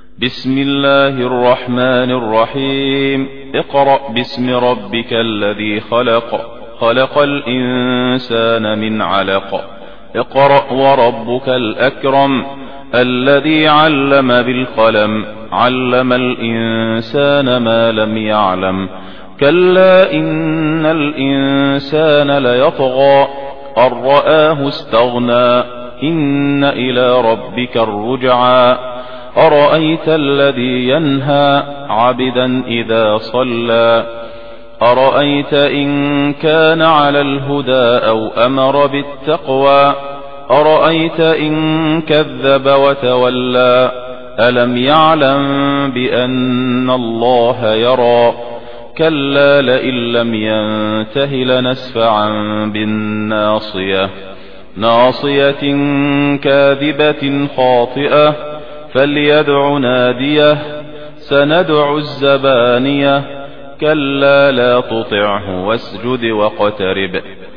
بسم الله الرحمن الرحيم. اقرأ باسم ربك الذي خلق، خلق الإنسان من علق. اقرأ وربك الأكرم الذي علم بالقلم، علم الإنسان ما لم يعلم. كلا إن الإنسان ليطغى أن رآه استغنى، إن إلى ربك الرجعى. أرأيت الذي ينهى عبدا إذا صلى، أرأيت إن كان على الهدى أو أمر بالتقوى، أرأيت إن كذب وتولى. ألم يعلم بأن الله يرى، كلا لئن لم ينته لنسفعا بالناصية، ناصية كاذبة خاطئة، فليدع ناديه. سندع الزبانية، كلا لا تطعه واسجد واقترب.